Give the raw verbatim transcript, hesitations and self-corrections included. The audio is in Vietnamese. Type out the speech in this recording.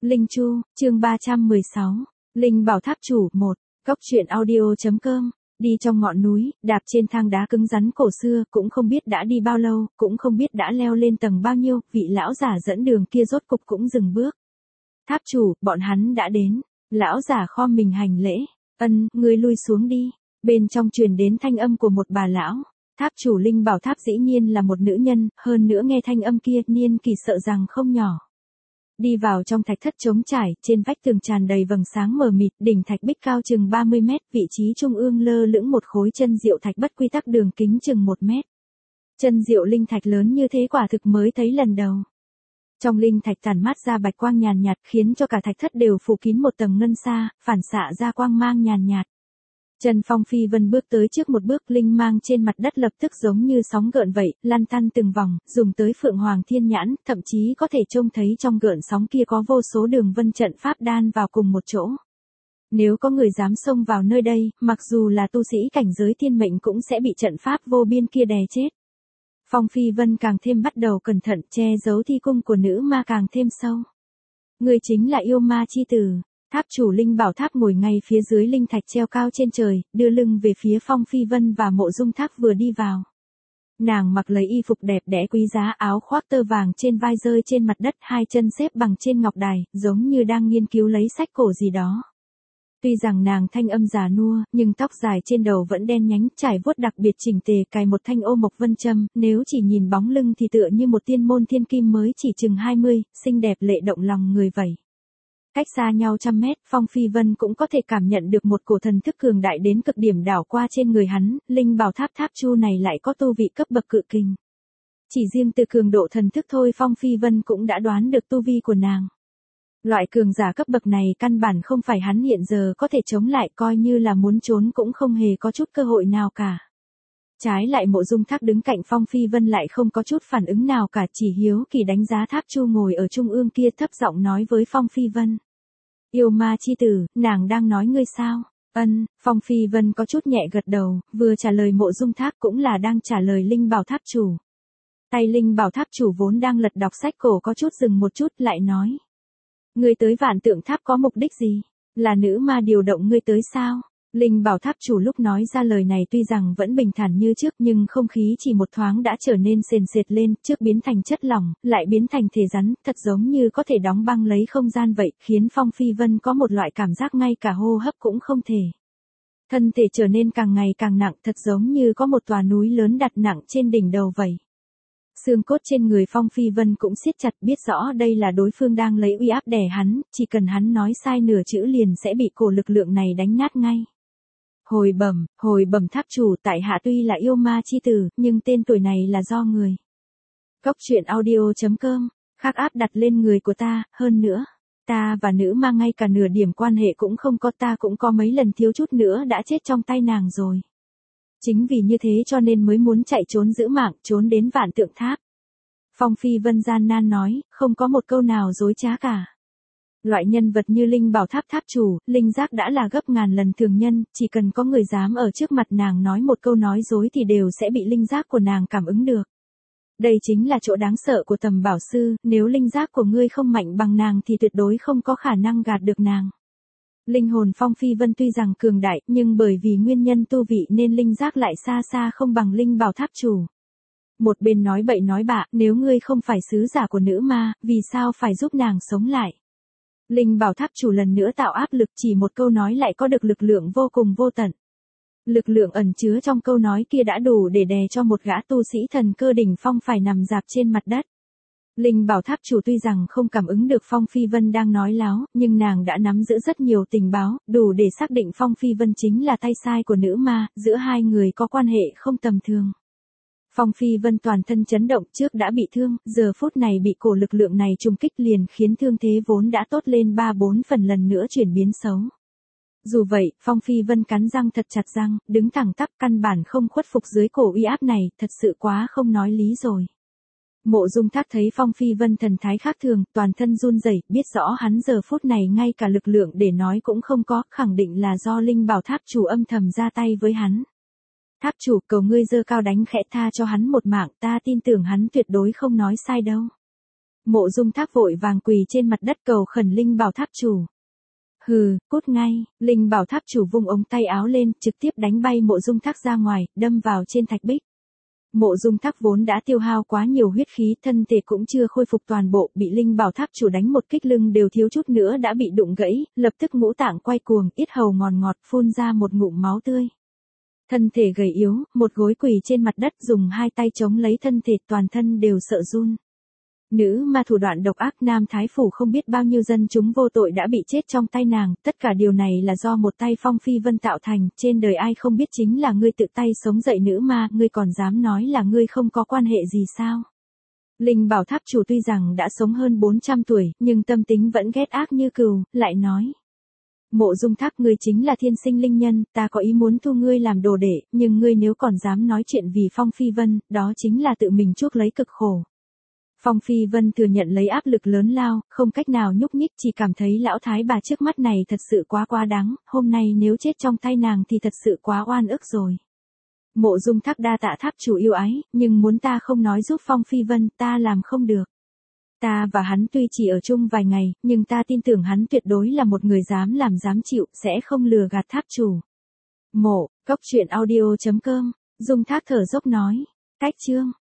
Linh Chu, chương ba trăm mười sáu. Linh bảo tháp chủ một. Cốc truyện audio.com. Đi trong ngọn núi, đạp trên thang đá cứng rắn cổ xưa, cũng không biết đã đi bao lâu, cũng không biết đã leo lên tầng bao nhiêu, vị lão giả dẫn đường kia rốt cục cũng dừng bước. Tháp chủ, bọn hắn đã đến. Lão giả khom mình hành lễ. Ân, ngươi lui xuống đi. Bên trong truyền đến thanh âm của một bà lão. Tháp chủ Linh bảo tháp dĩ nhiên là một nữ nhân, hơn nữa nghe thanh âm kia, niên kỳ sợ rằng không nhỏ. Đi vào trong thạch thất trống trải, trên vách tường tràn đầy vầng sáng mờ mịt, đỉnh thạch bích cao chừng ba mươi mét, vị trí trung ương lơ lửng một khối chân diệu thạch bất quy tắc đường kính chừng một mét. Chân diệu linh thạch lớn như thế quả thực mới thấy lần đầu. Trong linh thạch tản mát ra bạch quang nhàn nhạt, khiến cho cả thạch thất đều phủ kín một tầng ngân sa, phản xạ ra quang mang nhàn nhạt. Trần Phong Phi Vân bước tới trước một bước, linh mang trên mặt đất lập tức giống như sóng gợn vậy, lăn tăn từng vòng, dùng tới Phượng Hoàng Thiên Nhãn, thậm chí có thể trông thấy trong gợn sóng kia có vô số đường vân trận pháp đan vào cùng một chỗ. Nếu có người dám xông vào nơi đây, mặc dù là tu sĩ cảnh giới thiên mệnh cũng sẽ bị trận pháp vô biên kia đè chết. Phong Phi Vân càng thêm bắt đầu cẩn thận, che giấu thi cung của nữ ma càng thêm sâu. Người chính là yêu ma chi tử. Tháp chủ Linh bảo tháp ngồi ngay phía dưới linh thạch treo cao trên trời, đưa lưng về phía Phong Phi Vân và Mộ Dung Thác vừa đi vào. Nàng mặc lấy y phục đẹp đẽ quý giá, áo khoác tơ vàng trên vai rơi trên mặt đất, hai chân xếp bằng trên ngọc đài, giống như đang nghiên cứu lấy sách cổ gì đó. Tuy rằng nàng thanh âm già nua, nhưng tóc dài trên đầu vẫn đen nhánh, trải vuốt đặc biệt chỉnh tề, cài một thanh ô mộc vân châm, nếu chỉ nhìn bóng lưng thì tựa như một tiên môn thiên kim mới chỉ chừng hai mươi, xinh đẹp lệ động lòng người vậy. Cách xa nhau trăm mét, Phong Phi Vân cũng có thể cảm nhận được một cổ thần thức cường đại đến cực điểm đảo qua trên người hắn, Linh bảo tháp tháp chu này lại có tu vị cấp bậc cự kình. Chỉ riêng từ cường độ thần thức thôi Phong Phi Vân cũng đã đoán được tu vi của nàng. Loại cường giả cấp bậc này căn bản không phải hắn hiện giờ có thể chống lại, coi như là muốn trốn cũng không hề có chút cơ hội nào cả. Trái lại Mộ Dung Thác đứng cạnh Phong Phi Vân lại không có chút phản ứng nào cả, chỉ hiếu kỳ đánh giá tháp chu ngồi ở trung ương kia, thấp giọng nói với Phong Phi Vân. Yêu ma chi tử, nàng đang nói ngươi sao? Ân, Phong Phi Vân có chút nhẹ gật đầu, vừa trả lời Mộ Dung Thác cũng là đang trả lời Linh bảo tháp chủ. Tay Linh bảo tháp chủ vốn đang lật đọc sách cổ có chút dừng một chút, lại nói. Ngươi tới Vạn Tượng Tháp có mục đích gì? Là nữ ma điều động ngươi tới sao? Linh bảo tháp chủ lúc nói ra lời này tuy rằng vẫn bình thản như trước, nhưng không khí chỉ một thoáng đã trở nên sền sệt lên, trước biến thành chất lỏng, lại biến thành thể rắn, thật giống như có thể đóng băng lấy không gian vậy, khiến Phong Phi Vân có một loại cảm giác ngay cả hô hấp cũng không thể. Thân thể trở nên càng ngày càng nặng, thật giống như có một tòa núi lớn đặt nặng trên đỉnh đầu vậy. Xương cốt trên người Phong Phi Vân cũng siết chặt, biết rõ đây là đối phương đang lấy uy áp đè hắn, chỉ cần hắn nói sai nửa chữ liền sẽ bị cổ lực lượng này đánh nát ngay. Hồi bẩm, hồi bẩm tháp chủ, tại hạ tuy là yêu ma chi tử, nhưng tên tuổi này là do người. Cốc truyện audio.com, khác áp đặt lên người của ta, hơn nữa. Ta và nữ ma ngay cả nửa điểm quan hệ cũng không có, ta cũng có mấy lần thiếu chút nữa đã chết trong tay nàng rồi. Chính vì như thế cho nên mới muốn chạy trốn giữ mạng, trốn đến Vạn Tượng Tháp. Phong Phi Vân gian nan nói, không có một câu nào dối trá cả. Loại nhân vật như Linh bảo tháp tháp chủ, linh giác đã là gấp ngàn lần thường nhân, chỉ cần có người dám ở trước mặt nàng nói một câu nói dối thì đều sẽ bị linh giác của nàng cảm ứng được. Đây chính là chỗ đáng sợ của Tầm Bảo Sư, nếu linh giác của ngươi không mạnh bằng nàng thì tuyệt đối không có khả năng gạt được nàng. Linh hồn Phong Phi Vân tuy rằng cường đại, nhưng bởi vì nguyên nhân tu vị nên linh giác lại xa xa không bằng Linh bảo tháp chủ. Một bên nói bậy nói bạ, nếu ngươi không phải sứ giả của nữ ma, vì sao phải giúp nàng sống lại? Linh bảo tháp chủ lần nữa tạo áp lực, chỉ một câu nói lại có được lực lượng vô cùng vô tận. Lực lượng ẩn chứa trong câu nói kia đã đủ để đè cho một gã tu sĩ thần cơ đỉnh phong phải nằm dạp trên mặt đất. Linh bảo tháp chủ tuy rằng không cảm ứng được Phong Phi Vân đang nói láo, nhưng nàng đã nắm giữ rất nhiều tình báo, đủ để xác định Phong Phi Vân chính là tay sai của nữ ma, giữa hai người có quan hệ không tầm thường. Phong Phi Vân toàn thân chấn động, trước đã bị thương, giờ phút này bị cổ lực lượng này trùng kích liền khiến thương thế vốn đã tốt lên ba bốn phần lần nữa chuyển biến xấu. Dù vậy, Phong Phi Vân cắn răng thật chặt răng, đứng thẳng tắp, căn bản không khuất phục dưới cổ uy áp này, thật sự quá không nói lý rồi. Mộ Dung Thác thấy Phong Phi Vân thần thái khác thường, toàn thân run rẩy, biết rõ hắn giờ phút này ngay cả lực lượng để nói cũng không có, khẳng định là do Linh bảo tháp chủ âm thầm ra tay với hắn. Tháp chủ, cầu ngươi giơ cao đánh khẽ tha cho hắn một mạng, ta tin tưởng hắn tuyệt đối không nói sai đâu. Mộ Dung Thác vội vàng quỳ trên mặt đất cầu khẩn Linh Bảo Tháp chủ. Hừ, cút ngay, Linh Bảo Tháp chủ vung ống tay áo lên, trực tiếp đánh bay Mộ Dung Thác ra ngoài, đâm vào trên thạch bích. Mộ Dung Thác vốn đã tiêu hao quá nhiều huyết khí, thân thể cũng chưa khôi phục toàn bộ, bị Linh Bảo Tháp chủ đánh một kích lưng đều thiếu chút nữa đã bị đụng gãy, lập tức ngũ tạng quay cuồng, yết hầu ngọt ngọt phun ra một ngụm máu tươi. Thân thể gầy yếu, một gối quỳ trên mặt đất dùng hai tay chống lấy thân thể, toàn thân đều sợ run. Nữ ma thủ đoạn độc ác, Nam Thái Phủ không biết bao nhiêu dân chúng vô tội đã bị chết trong tay nàng, tất cả điều này là do một tay Phong Phi Vân tạo thành, trên đời ai không biết chính là ngươi tự tay sống dậy nữ ma, ngươi còn dám nói là ngươi không có quan hệ gì sao? Linh Bảo Tháp chủ tuy rằng đã sống hơn bốn trăm tuổi, nhưng tâm tính vẫn ghét ác như cừu, lại nói. Mộ Dung Thác, ngươi chính là thiên sinh linh nhân, ta có ý muốn thu ngươi làm đồ đệ, nhưng ngươi nếu còn dám nói chuyện vì Phong Phi Vân, đó chính là tự mình chuốc lấy cực khổ. Phong Phi Vân thừa nhận lấy áp lực lớn lao, không cách nào nhúc nhích, chỉ cảm thấy lão thái bà trước mắt này thật sự quá quá đáng, hôm nay nếu chết trong tay nàng thì thật sự quá oan ức rồi. Mộ Dung Thác, đa tạ tháp chủ yêu ái, nhưng muốn ta không nói giúp Phong Phi Vân, ta làm không được. Ta và hắn tuy chỉ ở chung vài ngày, nhưng ta tin tưởng hắn tuyệt đối là một người dám làm dám chịu, sẽ không lừa gạt tháp chủ. Mộ, Cốc Truyện Audio chấm com, Dung Thác thở dốc nói, cách chương.